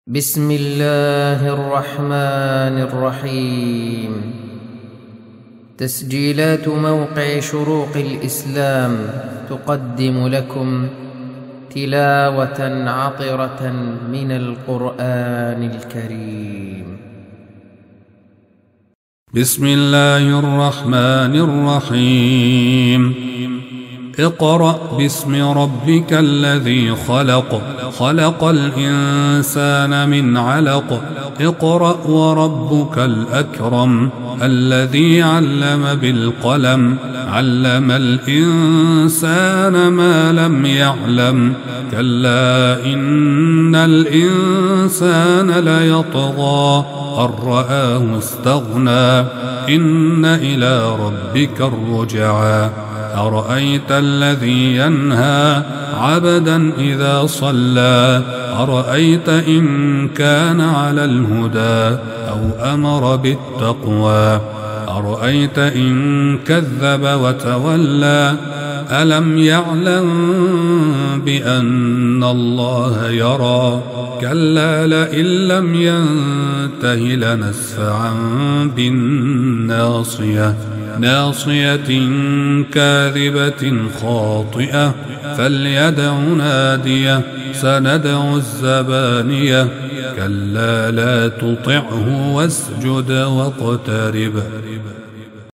بسم الله الرحمن الرحيم. تسجيلات موقع شروق الإسلام تقدم لكم تلاوة عطرة من القرآن الكريم. بسم الله الرحمن الرحيم. اقرأ باسم ربك الذي خلق، خلق الإنسان من علق. اقرأ وربك الأكرم الذي علم بالقلم، علم الإنسان ما لم يعلم. كلا إن الإنسان ليطغى أن رآه استغنى، إن إلى ربك الرجعى. أرأيت الذي ينهى عبدا إذا صلى، أرأيت إن كان على الهدى أو أمر بالتقوى، أرأيت إن كذب وتولى. ألم يعلم بأن الله يرى، كلا لئن لم ينته لنسفعا بالناصية، ناصية كاذبة خاطئة. فليدع ناديه، سندع الزبانية. كلا لا تطعه واسجد واقترب.